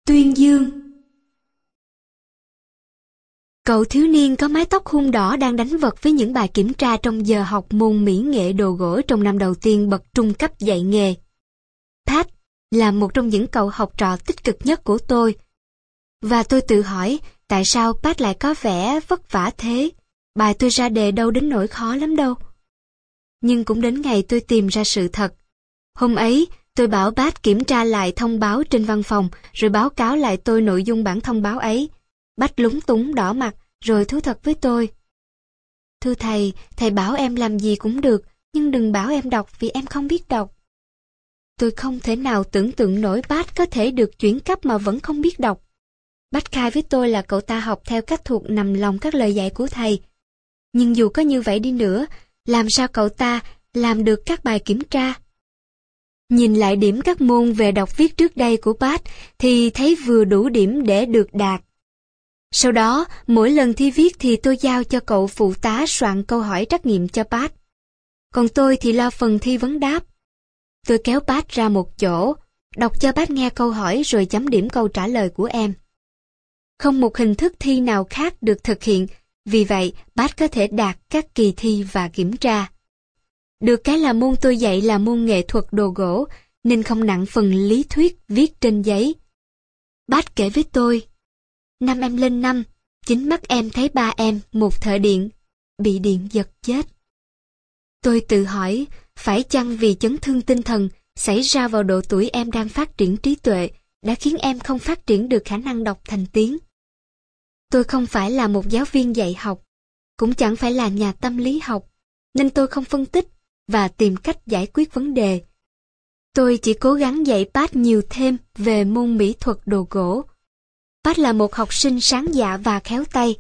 Tuyên Dương. Cậu thiếu niên có mái tóc hung đỏ đang đánh vật với những bài kiểm tra trong giờ học môn mỹ nghệ đồ gỗ trong năm đầu tiên bậc trung cấp dạy nghề. Pat là một trong những cậu học trò tích cực nhất của tôi. Và tôi tự hỏi tại sao Pat lại có vẻ vất vả thế. Bài tôi ra đề đâu đến nỗi khó lắm đâu. Nhưng cũng đến ngày tôi tìm ra sự thật. Hôm ấy, tôi bảo Pat kiểm tra lại thông báo trên văn phòng rồi báo cáo lại tôi nội dung bản thông báo ấy. Pat lúng túng đỏ mặt rồi thú thật với tôi. Thưa thầy, thầy bảo em làm gì cũng được, nhưng đừng bảo em đọc vì em không biết đọc. Tôi không thể nào tưởng tượng nổi Pat có thể được chuyển cấp mà vẫn không biết đọc. Pat khai với tôi là cậu ta học theo cách thuộc nằm lòng các lời dạy của thầy. Nhưng dù có như vậy đi nữa, làm sao cậu ta làm được các bài kiểm tra? Nhìn lại điểm các môn về đọc viết trước đây của Pat thì thấy vừa đủ điểm để được đạt. Sau đó, mỗi lần thi viết thì tôi giao cho cậu phụ tá soạn câu hỏi trắc nghiệm cho Pat. Còn tôi thì lo phần thi vấn đáp. Tôi kéo Pat ra một chỗ, đọc cho Pat nghe câu hỏi rồi chấm điểm câu trả lời của em. Không một hình thức thi nào khác được thực hiện, vì vậy Pat có thể đạt các kỳ thi và kiểm tra. Được cái là môn tôi dạy là môn nghệ thuật đồ gỗ, nên không nặng phần lý thuyết viết trên giấy. Pat kể với tôi, năm em lên năm, chính mắt em thấy ba em, một thợ điện, bị điện giật chết. Tôi tự hỏi, phải chăng vì chấn thương tinh thần xảy ra vào độ tuổi em đang phát triển trí tuệ, đã khiến em không phát triển được khả năng đọc thành tiếng? Tôi không phải là một giáo viên dạy học, cũng chẳng phải là nhà tâm lý học, nên tôi không phân tích và tìm cách giải quyết vấn đề. Tôi chỉ cố gắng dạy Pat nhiều thêm về môn mỹ thuật đồ gỗ. Pat là một học sinh sáng dạ và khéo tay,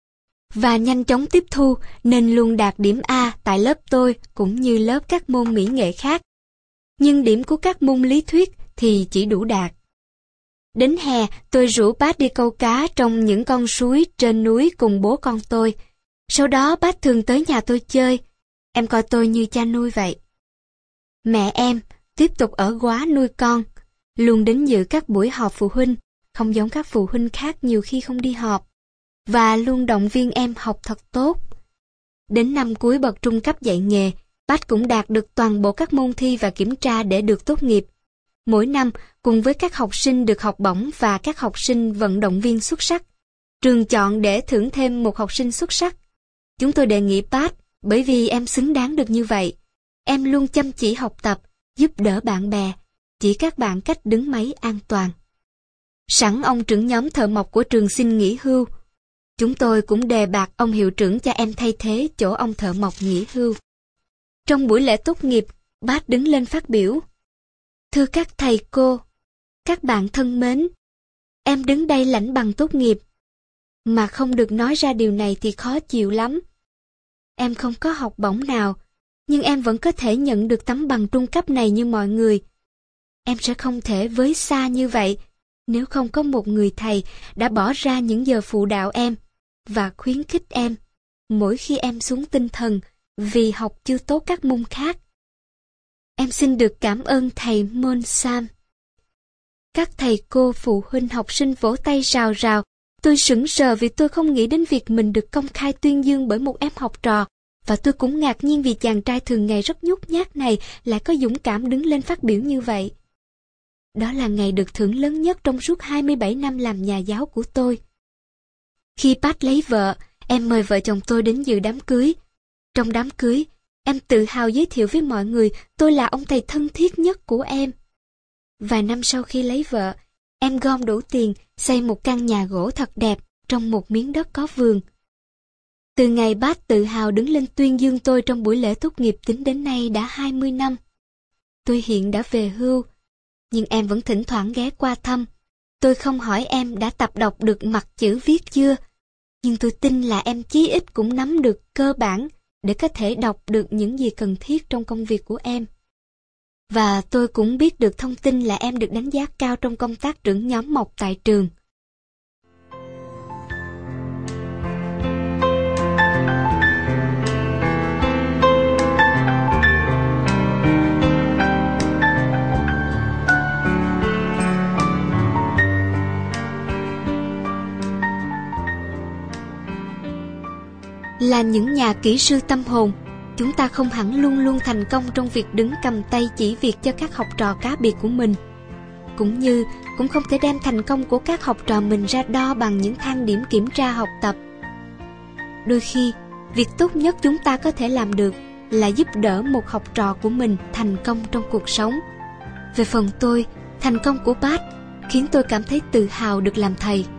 và nhanh chóng tiếp thu nên luôn đạt điểm A tại lớp tôi cũng như lớp các môn mỹ nghệ khác. Nhưng điểm của các môn lý thuyết thì chỉ đủ đạt. Đến hè, tôi rủ Pat đi câu cá trong những con suối trên núi cùng bố con tôi. Sau đó Pat thường tới nhà tôi chơi. Em coi tôi như cha nuôi vậy. Mẹ em tiếp tục ở góa nuôi con, luôn đến dự các buổi họp phụ huynh, không giống các phụ huynh khác nhiều khi không đi họp, và luôn động viên em học thật tốt. Đến năm cuối bậc trung cấp dạy nghề, Pat cũng đạt được toàn bộ các môn thi và kiểm tra để được tốt nghiệp. Mỗi năm, cùng với các học sinh được học bổng và các học sinh vận động viên xuất sắc, trường chọn để thưởng thêm một học sinh xuất sắc. Chúng tôi đề nghị Pat, bởi vì em xứng đáng được như vậy. Em luôn chăm chỉ học tập, giúp đỡ bạn bè, chỉ các bạn cách đứng máy an toàn. Sẵn ông trưởng nhóm thợ mộc của trường xin nghỉ hưu, chúng tôi cũng đề bạt ông hiệu trưởng cho em thay thế chỗ ông thợ mộc nghỉ hưu. Trong buổi lễ tốt nghiệp, Pat đứng lên phát biểu. Thưa các thầy cô, các bạn thân mến, em đứng đây lãnh bằng tốt nghiệp. Mà không được nói ra điều này thì khó chịu lắm. Em không có học bổng nào, nhưng em vẫn có thể nhận được tấm bằng trung cấp này như mọi người. Em sẽ không thể với xa như vậy nếu không có một người thầy đã bỏ ra những giờ phụ đạo em và khuyến khích em mỗi khi em xuống tinh thần vì học chưa tốt các môn khác. Em xin được cảm ơn thầy Mon Sam. Các thầy cô, phụ huynh, học sinh vỗ tay rào rào. Tôi sững sờ vì tôi không nghĩ đến việc mình được công khai tuyên dương bởi một em học trò, và tôi cũng ngạc nhiên vì chàng trai thường ngày rất nhút nhát này lại có dũng cảm đứng lên phát biểu như vậy. Đó là ngày được thưởng lớn nhất trong suốt 27 năm làm nhà giáo của tôi. Khi Pat lấy vợ, em mời vợ chồng tôi đến dự đám cưới. Trong đám cưới, em tự hào giới thiệu với mọi người tôi là ông thầy thân thiết nhất của em. Vài năm sau khi lấy vợ, em gom đủ tiền xây một căn nhà gỗ thật đẹp trong một miếng đất có vườn. Từ ngày Pat tự hào đứng lên tuyên dương tôi trong buổi lễ tốt nghiệp tính đến nay đã 20 năm. Tôi hiện đã về hưu, nhưng em vẫn thỉnh thoảng ghé qua thăm. Tôi không hỏi em đã tập đọc được mặt chữ viết chưa, nhưng tôi tin là em chí ít cũng nắm được cơ bản để có thể đọc được những gì cần thiết trong công việc của em. Và tôi cũng biết được thông tin là em được đánh giá cao trong công tác trưởng nhóm mộc tại trường. Là những nhà kỹ sư tâm hồn, chúng ta không hẳn luôn luôn thành công trong việc đứng cầm tay chỉ việc cho các học trò cá biệt của mình, cũng như cũng không thể đem thành công của các học trò mình ra đo bằng những thang điểm kiểm tra học tập. Đôi khi, việc tốt nhất chúng ta có thể làm được là giúp đỡ một học trò của mình thành công trong cuộc sống. Về phần tôi, thành công của Pat khiến tôi cảm thấy tự hào được làm thầy.